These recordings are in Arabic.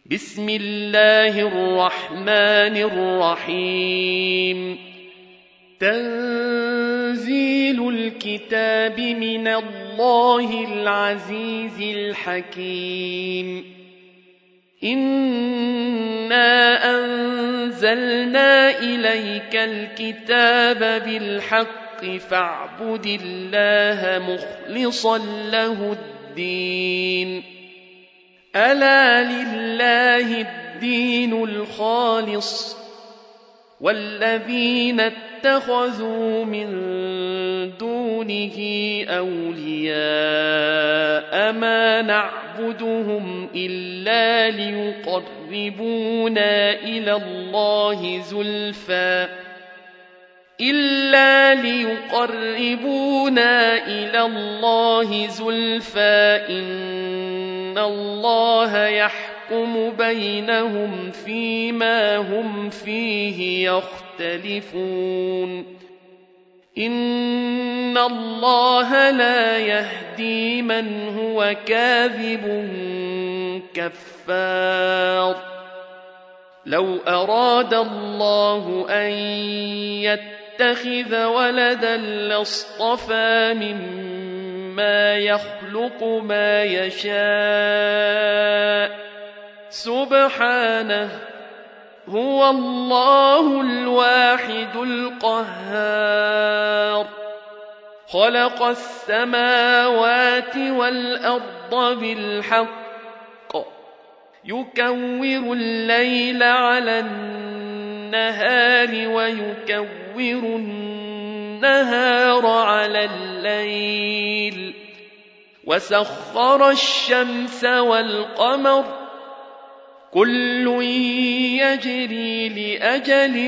بسم الله الرحمن الرحيم. تنزيل الكتاب من الله العزيز الحكيم. إنا أنزلنا إليك الكتاب بالحق فاعبد الله مخلصا له الدين. ألا لله الدين الخالص والذين اتخذوا من دونه أولياء ما نعبدهم إلا ليقربونا إلى الله زلفى إن الله يحكم بينهم فيما هم فيه يختلفون. إن الله لا يهدي من هو كاذب كفار. لو أراد الله أن يتخذ ولدا لاصطفى مما يخلق ما يشاء سبحانه هو الله الواحد القهار. خلق السماوات والأرض بالحق يكور الليل على النهار ويكور النهار على الليل وسخر الشمس والقمر كل يجري لأجل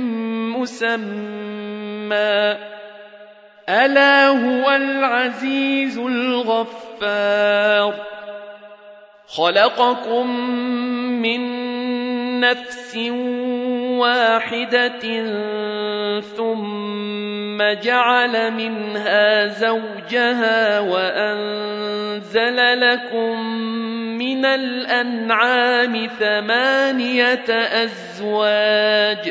مسمى ألا هو العزيز الغفار. خلقكم من نفس واحدة ثم جعل منها زوجها وأنزل لكم من الأنعام 8 أزواج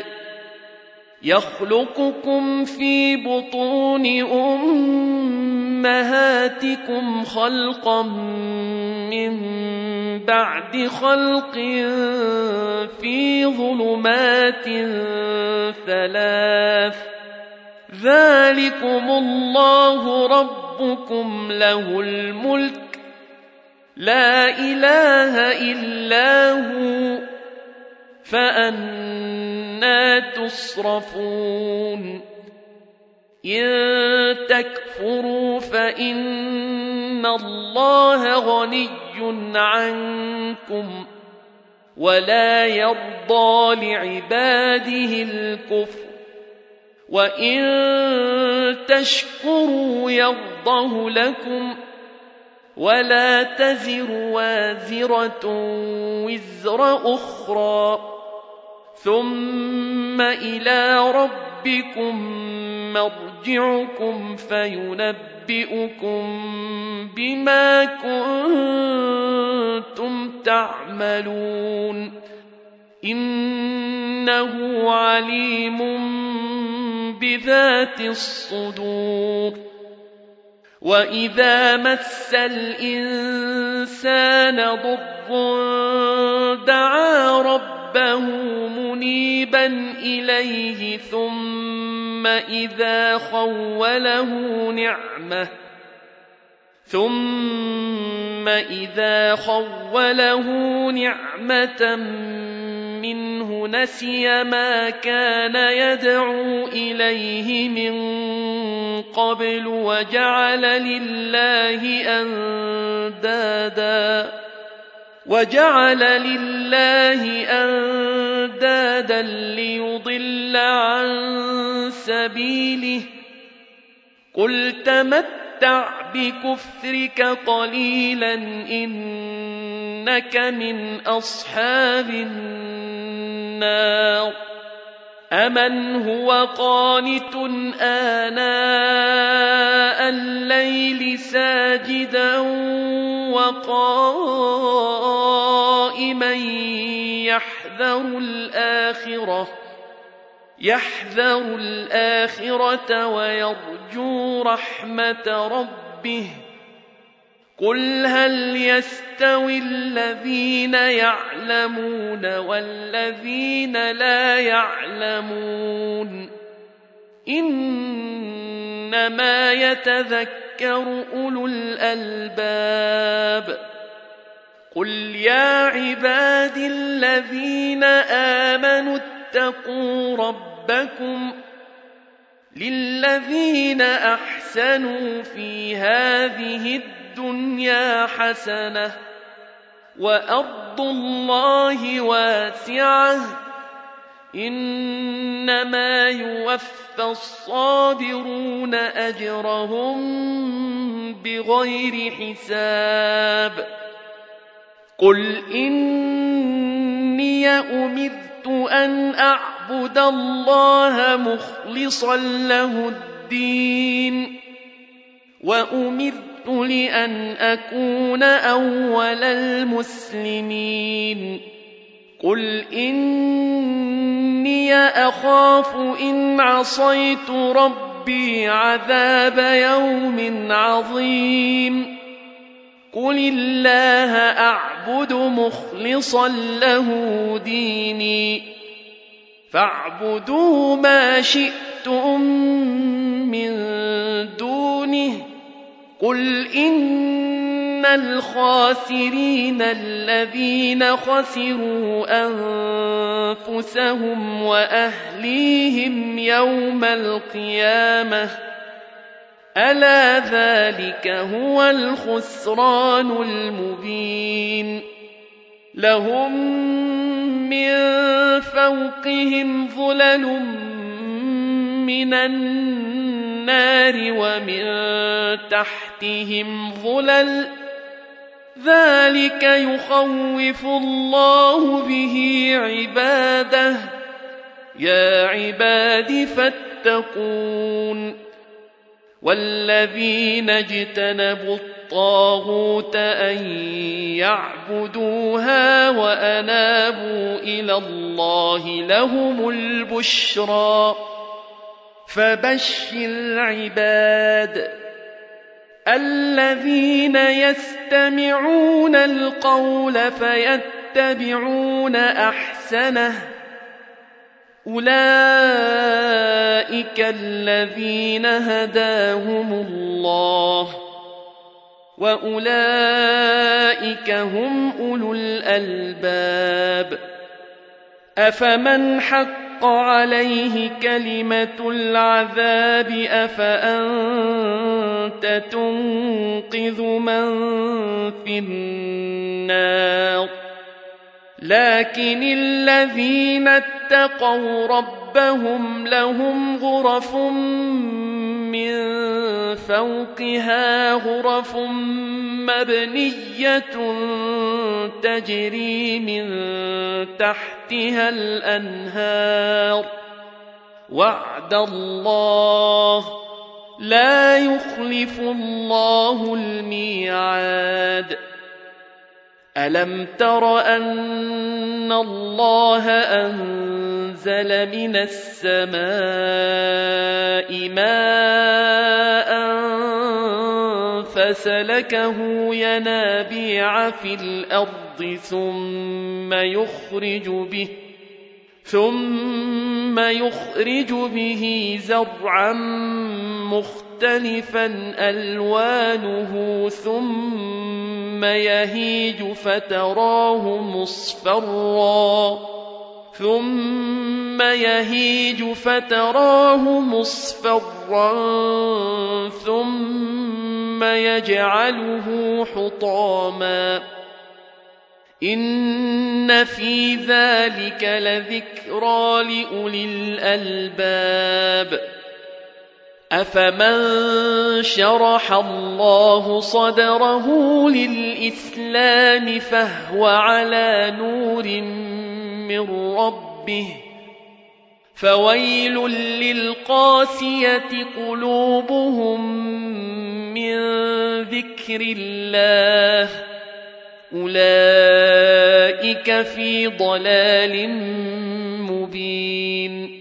يخلقكم في بطون أمهاتكم خلقا من بعد خلق في ظلمات 3 ذلكم الله ربكم له الملك لا إله إلا هو فأنى تصرفون. إن تكفروا فإن الله غني عنكم ولا يرضى لعباده الكفر وإن تشكروا يرضه لكم ولا تزر وازرة وزر أخرى ثم إلى ربكم مرجعكم فينبئكم بما كنتم تعملون. إنه عليم بذات الصدور. وإذا مس الإنسان ضر دعا ربه منيبا إليه ثم إذا خوله نعمة منه نسي ما كان يدعو إليه من قبل وجعل لله أندادا ليضل عن سبيله. قل تمتع بكفرك قليلا إنك من أصحاب النار. أَمَنْ هُوَ قَانِتٌ آنَاءَ اللَّيْلِ سَاجِدًا وَقَائِمًا يَحْذَرُ الْآخِرَةَ وَيَرْجُو رَحْمَةَ رَبِّهِ قُلْ هَلْ يَسْتَوِي الَّذِينَ يَعْلَمُونَ وَالَّذِينَ لَا يَعْلَمُونَ إِنَّمَا يَتَذَكَّرُ أُولُو الْأَلْبَابِ قُلْ يَا عِبَادِي الَّذِينَ آمَنُوا اتَّقُوا رَبَّكُمْ لِلَّذِينَ أَحْسَنُوا فِي هَذِهِ الدُّنْيَا حَسَنَةٌ وَأَرْضُ اللَّهِ وَاسِعَةٌ إِنَّمَا يُوَفَّى الصَّابِرُونَ أَجْرَهُم بِغَيْرِ حِسَابٍ قُلْ إِنِّي أُمِرْتُ أَنْ أَعْبُدَ اللَّهَ مُخْلِصًا لَّهُ الدِّينَ وَأُمِرْتُ لِأَنْ أَكُونَ أَوَّلَ الْمُسْلِمِينَ قُلْ إِنِّي أَخَافُ إِنْ عَصَيْتُ رَبِّي عَذَابَ يَوْمٍ عَظِيمٍ قُلِ اللَّهَ أَعْبُدُ مُخْلِصًا لَّهُ دِينِي فَاعْبُدُوا مَا شِئْتُم مِّن دُونِهِ قُلْ إِنَّ الْخَاسِرِينَ الَّذِينَ خَسِرُوا أَنفُسَهُمْ وَأَهْلِيهِمْ يَوْمَ الْقِيَامَةِ أَلَا ذَلِكَ هُوَ الْخُسْرَانُ الْمُبِينُ لَهُم مِّن فَوْقِهِمْ ظُلَلٌ مِّنَ النَّارِ وَمِن تَحْتِهِمْ ظُلَلٌ ذَلِكَ يُخَوِّفُ اللَّهُ بِهِ عِبَادَهُ يَا عِبَادِ فَاتَّقُونِ وَالَّذِينَ اجْتَنَبُوا الطَّاغُوتَ أَن يَعْبُدُوهَا وَأَنَابُوا إِلَى اللَّهِ لَهُمُ الْبُشْرَىٰ فَبَشِّرْ عِبَادِ الَّذِينَ يَسْتَمِعُونَ الْقَوْلَ فَيَتَّبِعُونَ أَحْسَنَهُ أُولَٰئِكَ الَّذِينَ هَدَاهُمُ اللَّهُ وَأُولَٰئِكَ هُمْ أُولُو الْأَلْبَابِ أَفَمَنْ حَقَّ عَلَيْهِ كَلِمَةُ الْعَذَابِ أَفَأَنتَ تُنقِذُ مَن فِي النَّارِ لكن الذين اتقوا ربهم لهم غرف من فوقها غرف مبنية تجري من تحتها الأنهار وعد الله لا يخلف الله الميعاد ألم تر أن الله أنزل من السماء ماء فسلكه ينابيع في الأرض ثم يخرج به زرعا مختلفا ألوانه ثم يهيج فتراه مصفرا ثم يجعله حطاما إن في ذلك لذكرى لأولي الألباب أفمن شرح الله صدره للإسلام فهو على نور من ربه فويل للقاسية قلوبهم من ذكر الله أولئك في ضلال مبين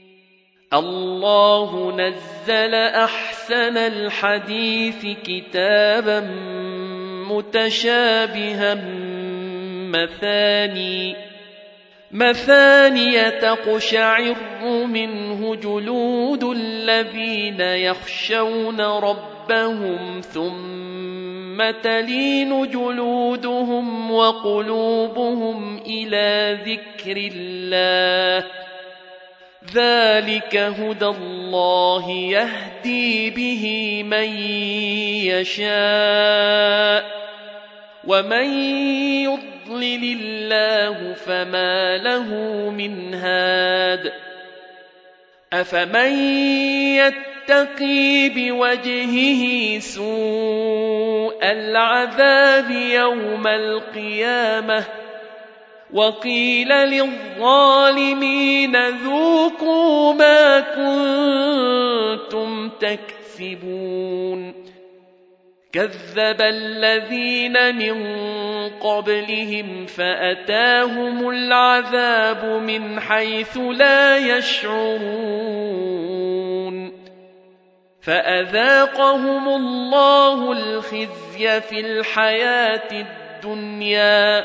الله نزل أحسن الحديث كتابا متشابها مثاني تقشعر منه جلود الذين يخشون ربهم ثم تلين جلودهم وقلوبهم إلى ذكر الله ذلك هدى الله يهدي به من يشاء ومن يضلل الله فما له من هاد أفمن يتقي بوجهه سوء العذاب يوم القيامة وقيل للظالمين ذوقوا ما كنتم تكسبون كذب الذين من قبلهم فأتاهم العذاب من حيث لا يشعرون فأذاقهم الله الخزي في الحياة الدنيا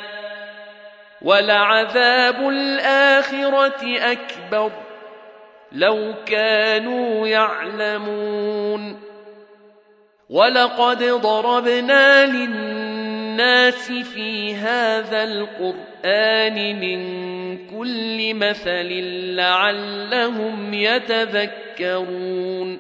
ولعذاب الآخرة أكبر لو كانوا يعلمون ولقد ضربنا للناس في هذا القرآن من كل مثل لعلهم يتذكرون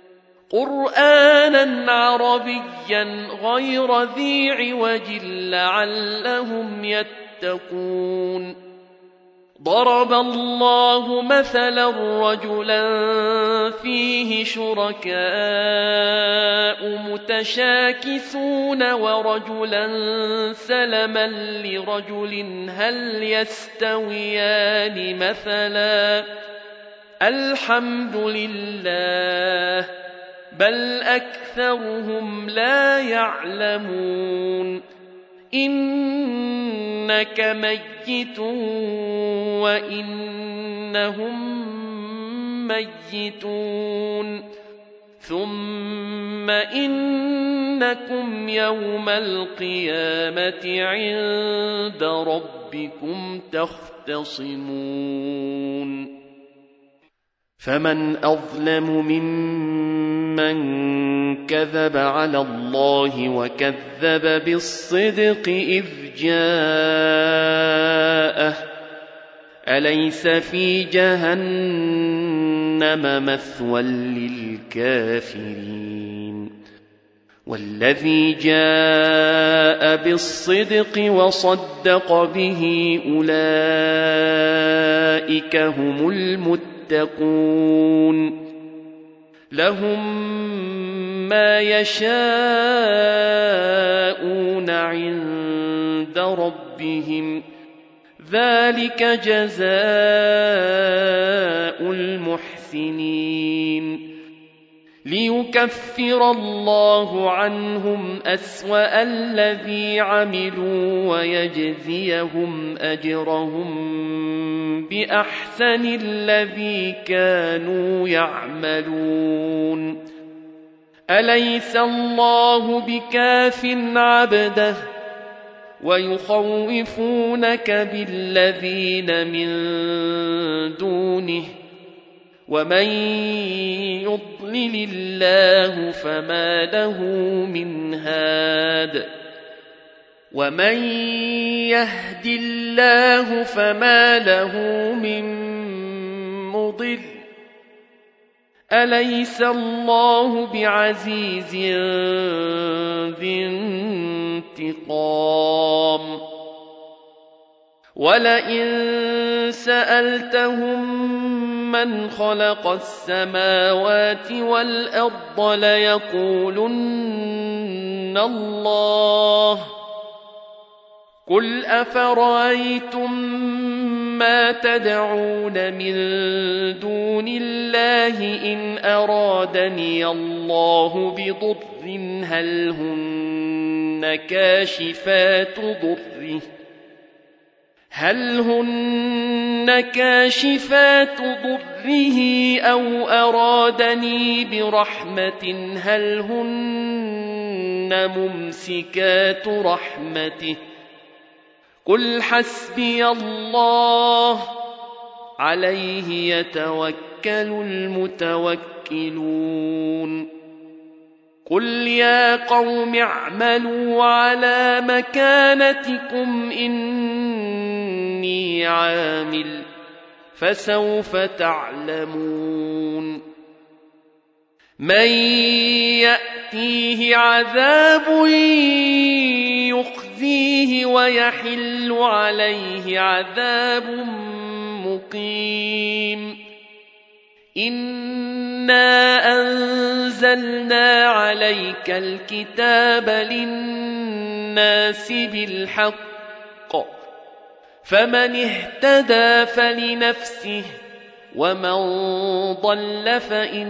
قرآنا عربيا غير ذي عوج لعلهم يتقون ضرب الله مثلا رجلا فيه شركاء متشاكسون ورجلا سلما لرجل هل يستويان مثلا الحمد لله بل أكثرهم لا يعلمون إنك ميت وإنهم ميتون ثم إنكم يوم القيامة عند ربكم تختصمون فمن أظلم ممن كذب على الله وكذب بالصدق إذ جاءه أليس في جهنم مثوى للكافرين والذي جاء بالصدق وصدق به أولئك هم المتقون لهم ما يشاءون عند ربهم ذلك جزاء المحسنين ليكفر الله عنهم أسوأ الذي عملوا ويجزيهم أجرهم بأحسن الذي كانوا يعملون أليس الله بكاف عبده ويخوفونك بالذين من دونه ومن يضلل الله فما له من هاد ومن يهد الله فما له من مضل أليس الله بعزيز ذي انتقام ولئن سألتهم من خلق السماوات والأرض ليقولن الله قل أفرأيتم ما تدعون من دون الله إن أرادني الله بضر هل هن كاشفات ضره أو أرادني برحمة هل هن ممسكات رحمته قل حسبي الله عليه يتوكل المتوكلون قل يا قوم اعملوا على مكانتكم إني عامل فسوف تعلمون من يأتيه عذاب يخزيه ويحل عليه عذاب مقيم إنا أنزلنا عليك الكتاب للناس بالحق فمن اهتدى فلنفسه ومن ضل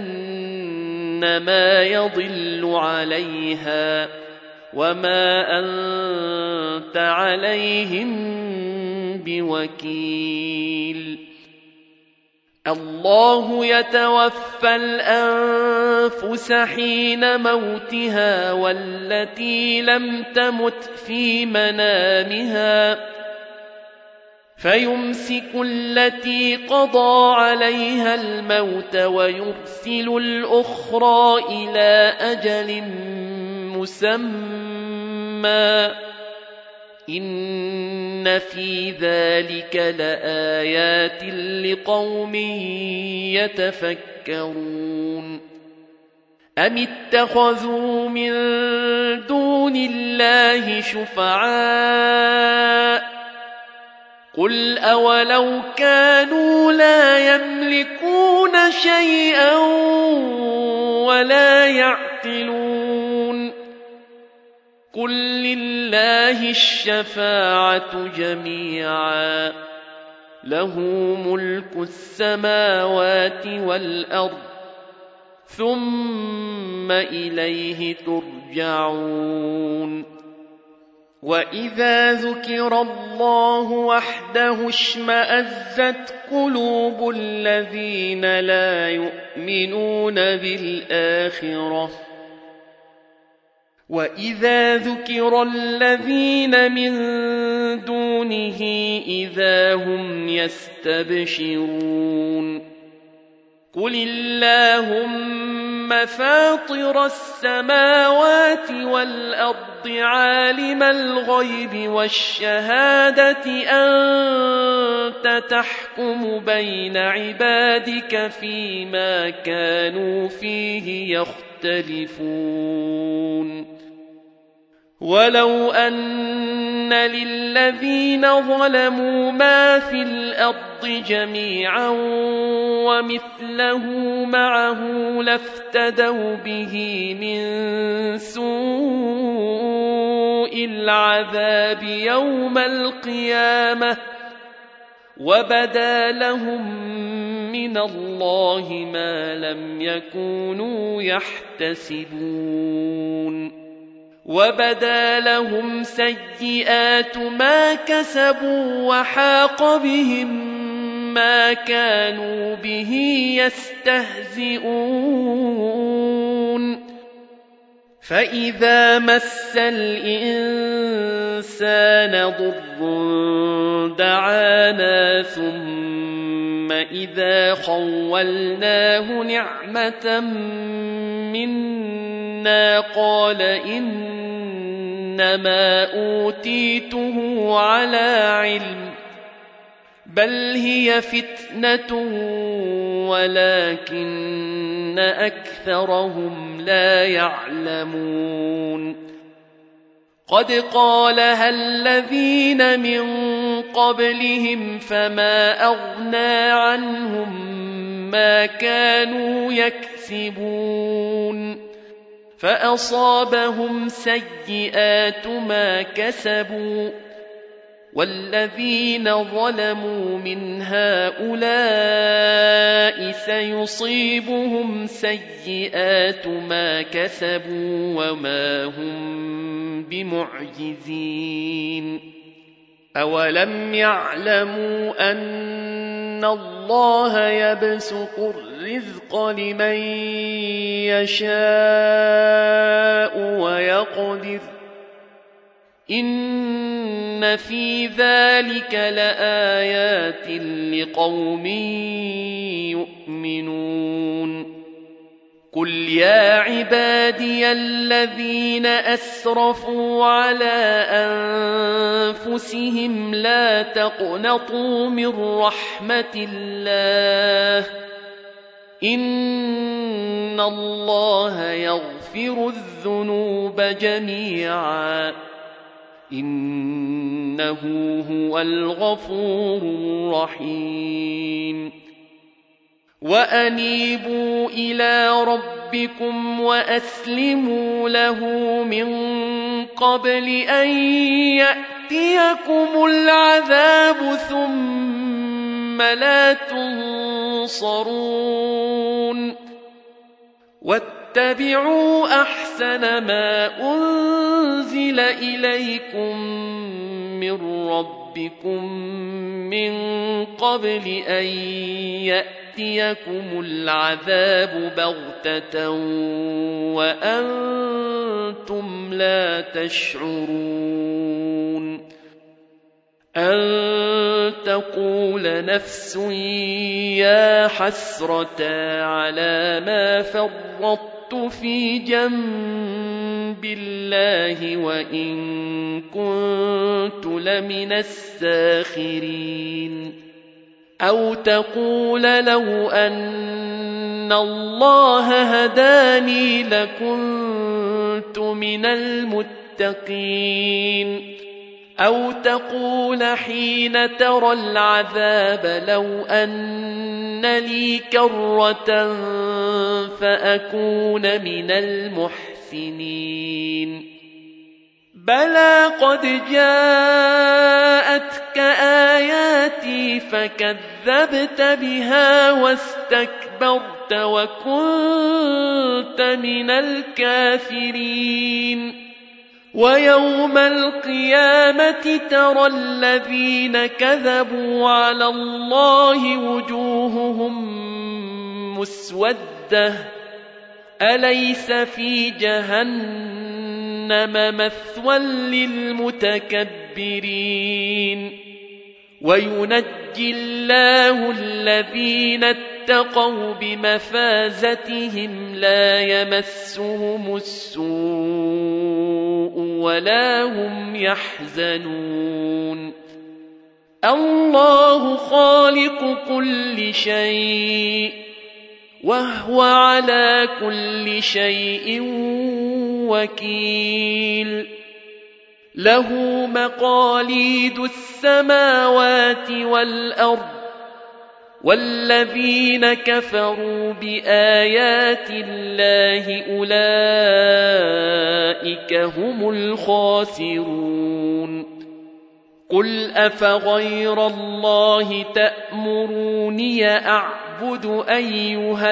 فإنما يضل عليها وما أنت عليهم بوكيل الله يتوفى الأنفس حين موتها والتي لم تمت في منامها فيمسك التي قضى عليها الموت ويرسل الأخرى إلى أجل مسمى إن في ذلك لآيات لقوم يتفكرون أم اتخذوا من دون الله شفعاء قل أولو كانوا لا يملكون شيئا ولا يعقلون قل لله الشفاعة جميعا له ملك السماوات والأرض ثم إليه ترجعون وإذا ذكر الله وحده اشمأزت قلوب الذين لا يؤمنون بالآخرة وإذا ذكر الذين من دونه إذا هم يستبشرون قل اللهم فاطر السماوات والأرض عالم الغيب والشهادة أنت تحكم بين عبادك فيما كانوا فيه يختلفون ولو أن للذين ظلموا ما في الأرض جميعا ومثله معه لافتدوا به من سوء العذاب يوم القيامة وبدا لهم من الله ما لم يكونوا يحتسبون وبدا لهم سيئات ما كسبوا وحاق بهم ما كانوا به يستهزئون فإذا مس الإنسان ضر دعانا ثم إذا خولناه نعمة منا قال إنما أوتيته على علم بل هي فتنة ولكن أكثرهم لا يعلمون قد قالها الذين من قبلهم فما أغنى عنهم ما كانوا يكسبون فأصابهم سيئات ما كسبوا والذين ظلموا من هؤلاء سيصيبهم سيئات ما كسبوا وما هم بمعجزين أولم يعلموا أن الله يبسط الرزق لمن يشاء ويقدر إن في ذلك لآيات لقوم يؤمنون قل يا عبادي الذين أسرفوا على أنفسهم لا تقنطوا من رحمة الله إن الله يغفر الذنوب جميعا إنه هو الغفور الرحيم وأنيبوا إلى ربكم وأسلموا له من قبل أن يأتيكم العذاب ثم لا تنصرون واتبعوا أحسن ما أنزل إليكم من ربكم من قبل أن يأتيكم العذاب بغتة وأنتم لا تشعرون أن تقول نفس يا حسرة على ما فرطت في جنب الله وإن كنت لمن الساخرين أو تقول لو أن الله هداني لكنت من المتقين أو تقول حين ترى العذاب لو أن لي كرة فأكون من المحسنين بلى قد جاءتك آياتي فكذبت بها واستكبرت وكنت من الكافرين ويوم القيامة ترى الذين كذبوا على الله وجوههم مسودة أليس في جهنم مثوى للمتكبرين وينجي الله الذين اتقوا بمفازتهم لا يمسهم السوء ولا هم يحزنون الله خالق كل شيء وهو على كل شيء وكيل له مقاليد السماوات والأرض والذين كفروا بآيات الله أولئك هم الخاسرون قل أفغير الله تأمروني أعبد أيها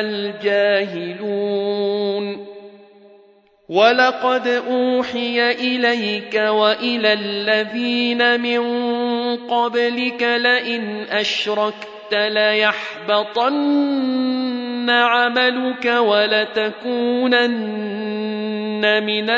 الجاهلون ولقد أوحي إليك وإلى الذين من قبلك لئن أشركت ليحبطن عملك ولتكونن من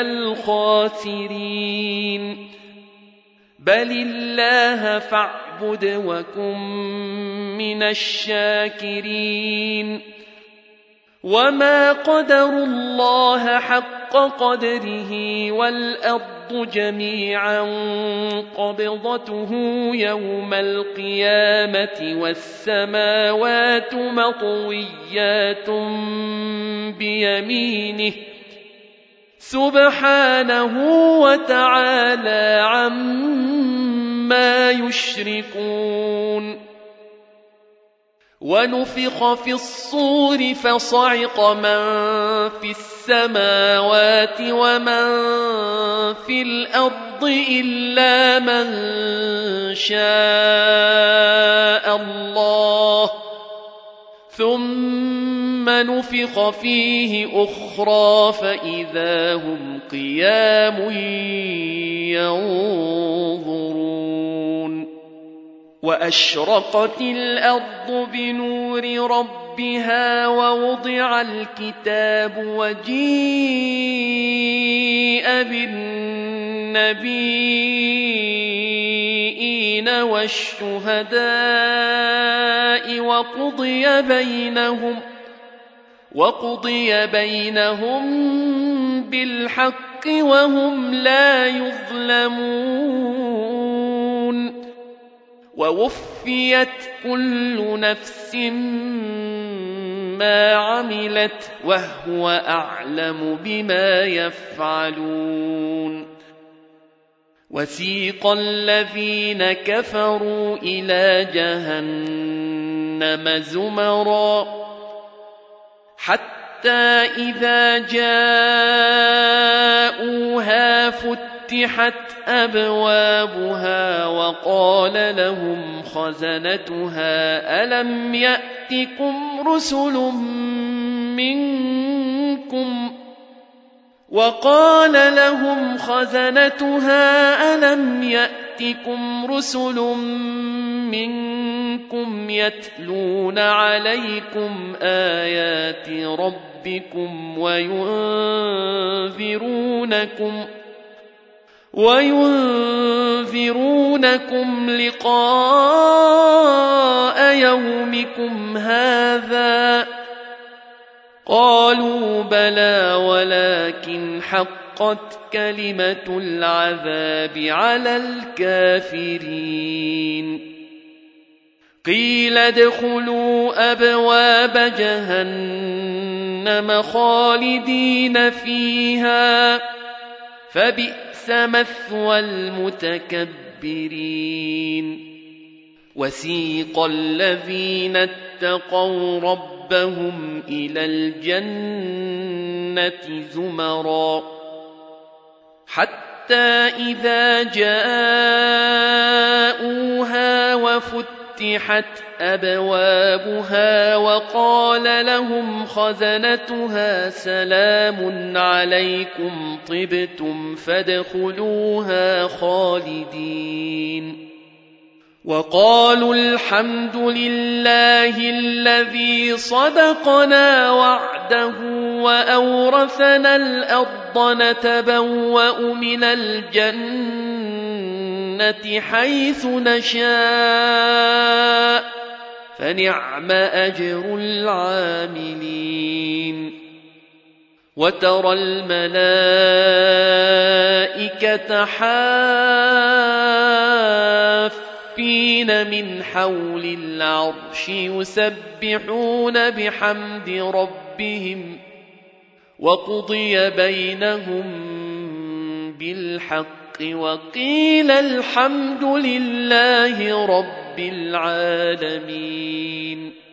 الخاسرين بل الله فاعبد وكن من الشاكرين وما قدروا الله حق قدره والأرض جميعا قبضته يوم القيامة والسماوات مطويات بيمينه سبحانه وتعالى عما يشركون ونفخ في الصور فصعق من في السماوات ومن في الأرض إلا من شاء الله ثم نفخ فيه أخرى فإذا هم قيام ينظرون وأشرقت الأرض بنور ربها ووضع الكتاب وجيء بالنبيين والشهداء وقضي بينهم بالحق وهم لا يظلمون ووفيت كل نفس ما عملت وهو أعلم بما يفعلون وسيق الذين كفروا إلى جهنم زمرا حتى إذا جاءوها فتحت أبوابها وقال لهم خزنتها ألم يأتكم رسل منكم يتلون عليكم آيات ربكم وينذرونكم لقاء يومكم هذا قالوا بلى ولكن حقت كلمة العذاب على الكافرين قيل ادخلوا أبواب جهنم خالدين فيها فبئس مثوى المتكبرين وسيق الذين اتقوا ربهم إلى الجنة زمرا حتى إذا جاءوها وفتحت أبوابها وقال لهم خزنتها سلام عليكم طبتم فادخلوها خالدين وقالوا الحمد لله الذي صدقنا وعده وأورثنا الأرض نتبوأ من الجنة حيث نشاء فنعم أجر العاملين وترى الملائكة حافين من حول العرش يسبحون بحمد ربهم وقضي بينهم بالحق وقيل الحمد لله رب العالمين